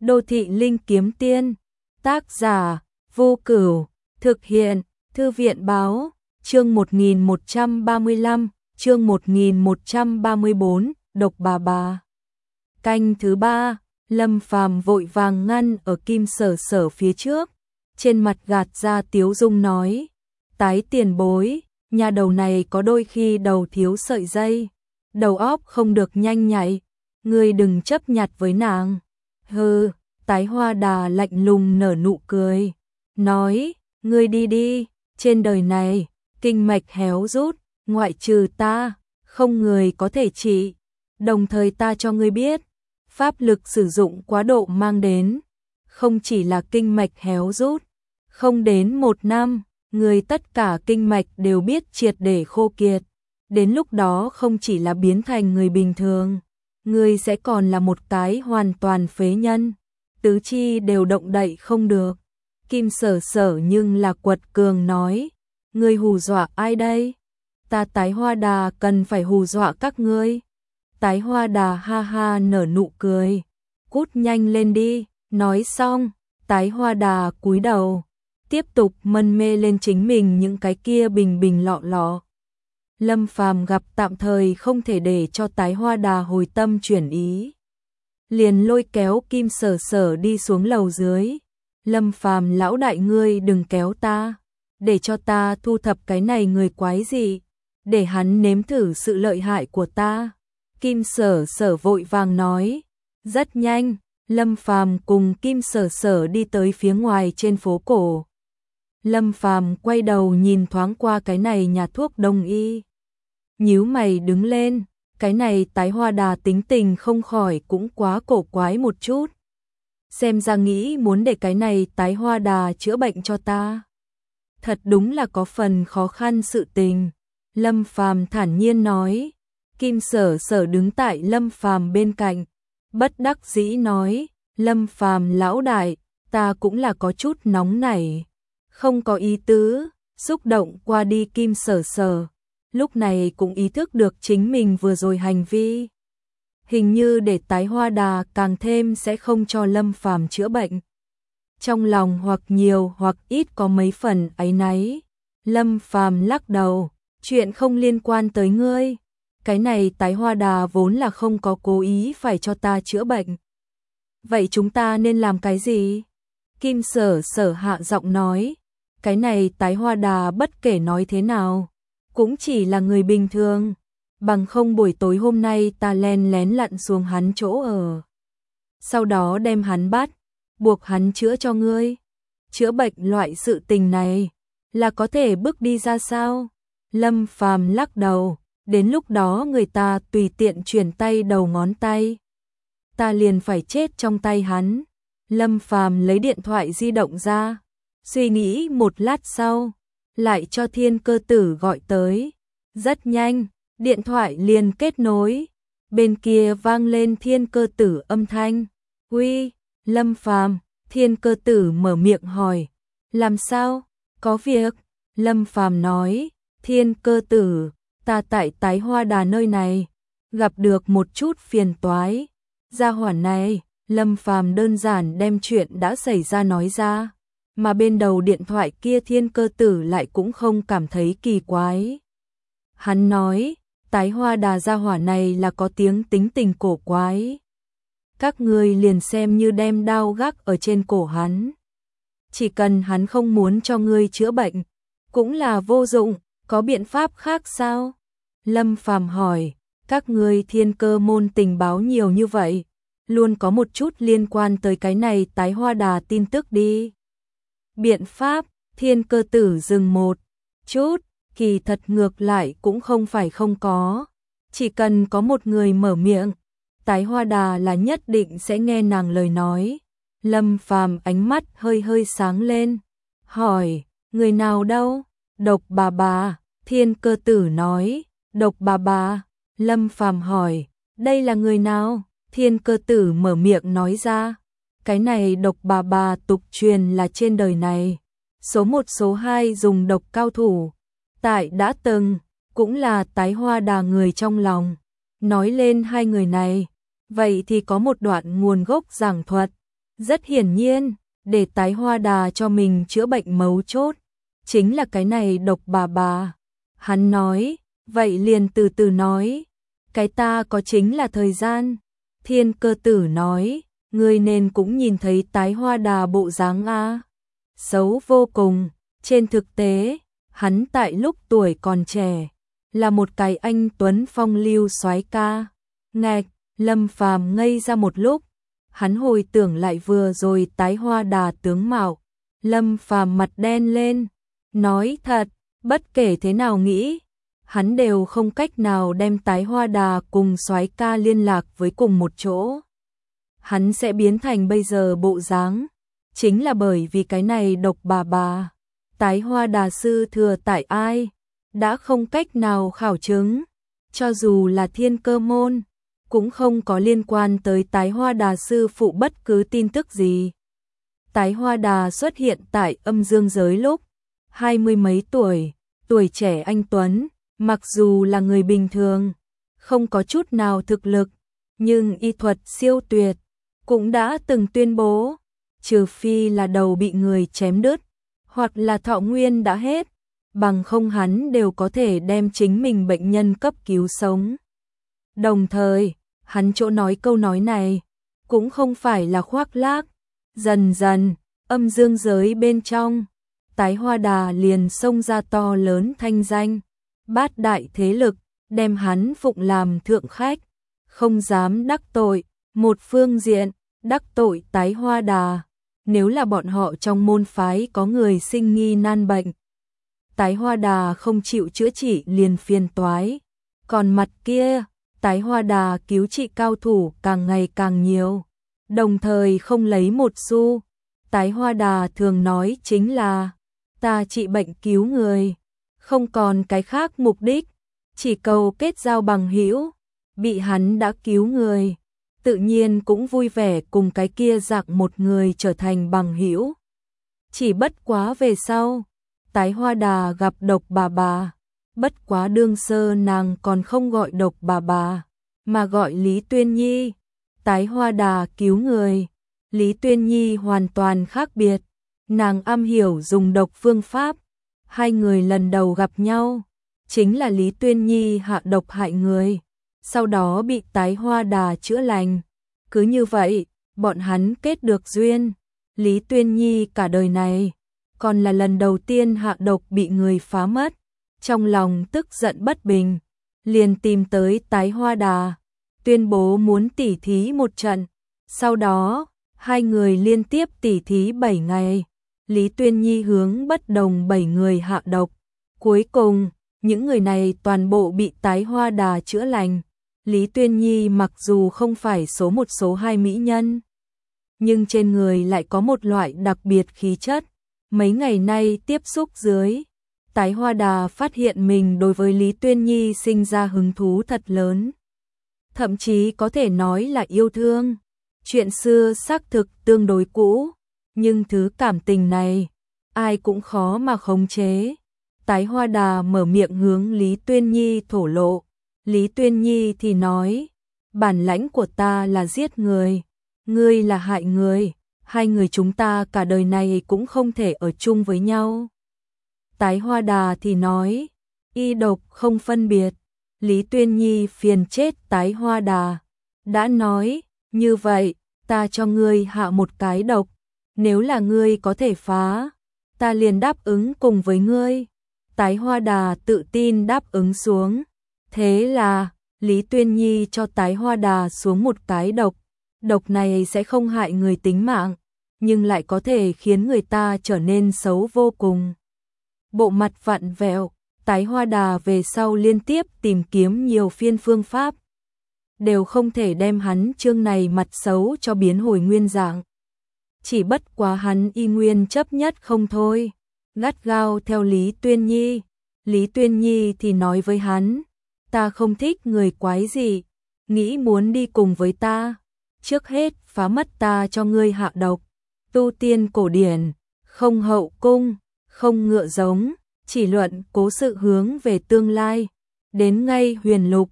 Đô thị linh kiếm tiên. Tác giả Vô Cửu. Thực hiện Thư viện báo. Chương 1135, chương 1134, độc bà. Canh thứ 3, Lâm Phàm vội vàng ngăn ở Kim Sở Sở phía trước, trên mặt gạt ra tiếu dung nói: "Tái tiền bối, nhà đầu này có đôi khi đầu thiếu sợi dây, đầu óc không được nhanh nhạy, ngươi đừng chấp nhặt với nàng." Hừ, Tái Hoa Đà lạnh lùng nở nụ cười, nói: "Ngươi đi đi, trên đời này, kinh mạch héo rút, ngoại trừ ta, không người có thể trị. Đồng thời ta cho ngươi biết, pháp lực sử dụng quá độ mang đến, không chỉ là kinh mạch héo rút, không đến 1 năm, người tất cả kinh mạch đều biết triệt để khô kiệt. Đến lúc đó không chỉ là biến thành người bình thường, ngươi sẽ còn là một cái hoàn toàn phế nhân, tứ chi đều động đậy không được." Kim Sở Sở nhưng là quật cường nói: "Ngươi hù dọa ai đây? Ta Tái Hoa Đà cần phải hù dọa các ngươi?" Tái Hoa Đà ha ha nở nụ cười: "Cút nhanh lên đi." Nói xong, Tái Hoa Đà cúi đầu, tiếp tục mân mê lên chính mình những cái kia bình bình lọ lọ. Lâm Phàm gặp tạm thời không thể để cho Tái Hoa Đà hồi tâm chuyển ý, liền lôi kéo Kim Sở Sở đi xuống lầu dưới. "Lâm Phàm lão đại, ngươi đừng kéo ta, để cho ta thu thập cái này người quái gì, để hắn nếm thử sự lợi hại của ta." Kim Sở Sở vội vàng nói. Rất nhanh, Lâm Phàm cùng Kim Sở Sở đi tới phía ngoài trên phố cổ. Lâm Phàm quay đầu nhìn thoáng qua cái này nhà thuốc đông y, nhíu mày đứng lên, cái này Tái Hoa Đà tính tình không khỏi cũng quá cổ quái một chút. Xem ra nghĩ muốn để cái này Tái Hoa Đà chữa bệnh cho ta, thật đúng là có phần khó khăn sự tình. Lâm Phàm thản nhiên nói. Kim Sở Sở đứng tại Lâm Phàm bên cạnh, bất đắc dĩ nói: "Lâm Phàm lão đại, ta cũng là có chút nóng nảy, không có ý tứ." Xúc động qua đi, Kim Sở Sở lúc này cũng ý thức được chính mình vừa rồi hành vi, hình như để Tái Hoa Đà càng thêm sẽ không cho Lâm Phàm chữa bệnh. Trong lòng hoặc nhiều hoặc ít có mấy phần áy náy. Lâm Phàm lắc đầu: "Chuyện không liên quan tới ngươi. Cái này Tái Hoa Đà vốn là không có cố ý phải cho ta chữa bệnh. Vậy chúng ta nên làm cái gì?" Kim Sở Sở hạ giọng nói: "Cái này Tái Hoa Đà bất kể nói thế nào cũng chỉ là người bình thường, bằng không buổi tối hôm nay ta len lén lặn xuống hắn chỗ ở, sau đó đem hắn bắt, buộc hắn chữa cho ngươi. Chữa bệnh loại sự tình này là có thể bước đi ra sao?" Lâm Phàm lắc đầu: "Đến lúc đó người ta tùy tiện chuyển tay đầu ngón tay, ta liền phải chết trong tay hắn." Lâm Phàm lấy điện thoại di động ra, suy nghĩ một lát sau, lại cho Thiên Cơ Tử gọi tới. Rất nhanh, điện thoại liền kết nối, bên kia vang lên Thiên Cơ Tử âm thanh. "Uy, Lâm Phàm." Thiên Cơ Tử mở miệng hỏi: "Làm sao? Có việc?" Lâm Phàm nói: "Thiên Cơ Tử, ta tại Tái Hoa Đà nơi này gặp được một chút phiền toái." Gia hỏa này, Lâm Phàm đơn giản đem chuyện đã xảy ra nói ra, mà bên đầu điện thoại kia Thiên Cơ Tử lại cũng không cảm thấy kỳ quái. Hắn nói: "Tái Hoa Đà gia hỏa này là có tiếng tính tình cổ quái, các ngươi liền xem như đem đao gác ở trên cổ hắn, chỉ cần hắn không muốn cho ngươi chữa bệnh cũng là vô dụng, có biện pháp khác sao?" Lâm Phàm hỏi: "Các ngươi Thiên Cơ môn tình báo nhiều như vậy, luôn có một chút liên quan tới cái này Tái Hoa Đà tin tức đi." Biện pháp? Thiên Cơ Tử dừng một chút, kỳ thật ngược lại cũng không phải không có, chỉ cần có một người mở miệng, Tái Hoa Đà là nhất định sẽ nghe nàng lời nói. Lâm Phàm ánh mắt hơi hơi sáng lên, hỏi: "Người nào đâu?" "Độc bà." Thiên Cơ Tử nói. "Độc bà?" Lâm Phàm hỏi: "Đây là người nào?" Thiên Cơ Tử mở miệng nói ra: "Cái này Độc bà tục truyền là trên đời này số 1 số 2 dùng độc cao thủ, tại đã từng cũng là Tái Hoa Đà người trong lòng." Nói lên hai người này, vậy thì có một đoạn nguồn gốc giảng thuật. Rất hiển nhiên, để Tái Hoa Đà cho mình chữa bệnh mấu chốt, chính là cái này độc bà. Hắn nói, vậy liền từ từ nói, cái ta có chính là thời gian. Thiên Cơ Tử nói, ngươi nên cũng nhìn thấy Tái Hoa Đà bộ dáng a, xấu vô cùng. Trên thực tế, hắn tại lúc tuổi còn trẻ, là một cái anh tuấn phong lưu soái ca. Ngạch, Lâm Phàm ngây ra một lúc, hắn hồi tưởng lại vừa rồi Tái Hoa Đà tướng mạo. Lâm Phàm mặt đen lên, nói thật, bất kể thế nào nghĩ, hắn đều không cách nào đem Tái Hoa Đà cùng soái ca liên lạc với cùng một chỗ. Hắn sẽ biến thành bây giờ bộ dáng, chính là bởi vì cái này độc bà. Tái Hoa Đà sư thừa tại ai, đã không cách nào khảo chứng, cho dù là Thiên Cơ môn, cũng không có liên quan tới Tái Hoa Đà sư phụ bất cứ tin tức gì. Tái Hoa Đà xuất hiện tại âm dương giới lúc 20 mấy tuổi, tuổi trẻ anh tuấn, mặc dù là người bình thường, không có chút nào thực lực, nhưng y thuật siêu tuyệt, cũng đã từng tuyên bố, trừ phi là đầu bị người chém đứt, hoặc là thọ nguyên đã hết, bằng không hắn đều có thể đem chính mình bệnh nhân cấp cứu sống. Đồng thời, hắn chỗ nói câu nói này, cũng không phải là khoác lác. Dần dần, âm dương giới bên trong, Tái Hoa Đà liền xông ra to lớn thanh danh, bát đại thế lực, đem hắn phụng làm thượng khách, không dám đắc tội. Một phương diện, đắc tội Tái Hoa Đà, nếu là bọn họ trong môn phái có người sinh nghi nan bệnh, Tái Hoa Đà không chịu chữa trị liền phiền toái. Còn mặt kia, Tái Hoa Đà cứu trị cao thủ càng ngày càng nhiều, đồng thời không lấy một xu. Tái Hoa Đà thường nói chính là, ta trị bệnh cứu người, không còn cái khác mục đích, chỉ cầu kết giao bằng hữu. Bị hắn đã cứu người, tự nhiên cũng vui vẻ cùng cái kia dạng một người trở thành bằng hữu. Chỉ bất quá về sau, Tái Hoa Đà gặp độc bà, bất quá đương sơ nàng còn không gọi độc bà, mà gọi Lý Tuyên Nhi. Tái Hoa Đà cứu người, Lý Tuyên Nhi hoàn toàn khác biệt, nàng am hiểu dùng độc phương pháp. Hai người lần đầu gặp nhau, chính là Lý Tuyên Nhi hạ độc hại người, sau đó bị Tái Hoa Đà chữa lành. Cứ như vậy, bọn hắn kết được duyên. Lý Tuyên Nhi cả đời này, còn là lần đầu tiên hạ độc bị người phá mất, trong lòng tức giận bất bình, liền tìm tới Tái Hoa Đà, tuyên bố muốn tỉ thí một trận. Sau đó, hai người liên tiếp tỉ thí 7 ngày, Lý Tuyên Nhi hướng bất đồng 7 người hạ độc. Cuối cùng, những người này toàn bộ bị Tái Hoa Đà chữa lành. Lý Tuyên Nhi mặc dù không phải số 1 số 2 mỹ nhân, nhưng trên người lại có một loại đặc biệt khí chất. Mấy ngày nay tiếp xúc dưới, Tái Hoa Đà phát hiện mình đối với Lý Tuyên Nhi sinh ra hứng thú thật lớn. Thậm chí có thể nói là yêu thương. Chuyện xưa xác thực tương đối cũ, nhưng thứ cảm tình này, ai cũng khó mà khống chế. Tái Hoa Đà mở miệng hướng Lý Tuyên Nhi thổ lộ. Lý Tuyên Nhi thì nói, bản lãnh của ta là giết người, ngươi là hại người, hai người chúng ta cả đời này cũng không thể ở chung với nhau. Tái Hoa Đà thì nói, y độc không phân biệt. Lý Tuyên Nhi phiền chết Tái Hoa Đà, đã nói, như vậy, ta cho ngươi hạ một cái độc, nếu là ngươi có thể phá, ta liền đáp ứng cùng với ngươi. Tái Hoa Đà tự tin đáp ứng xuống. Thế là, Lý Tuyên Nhi cho Tái Hoa Đà xuống một cái độc. Độc này sẽ không hại người tính mạng, nhưng lại có thể khiến người ta trở nên xấu vô cùng. Bộ mặt vặn vẹo, Tái Hoa Đà về sau liên tiếp tìm kiếm nhiều phiên phương pháp, đều không thể đem hắn chương này mặt xấu cho biến hồi nguyên dạng. Chỉ bất quá hắn y nguyên chấp nhất không thôi, gắt gao theo Lý Tuyên Nhi. Lý Tuyên Nhi thì nói với hắn, ta không thích người quái gì, nghĩ muốn đi cùng với ta, trước hết phá mất ta cho ngươi hạ độc. Tu tiên cổ điển, không hậu cung, không ngựa giống, chỉ luận cố sự hướng về tương lai. Đến ngay huyền lục,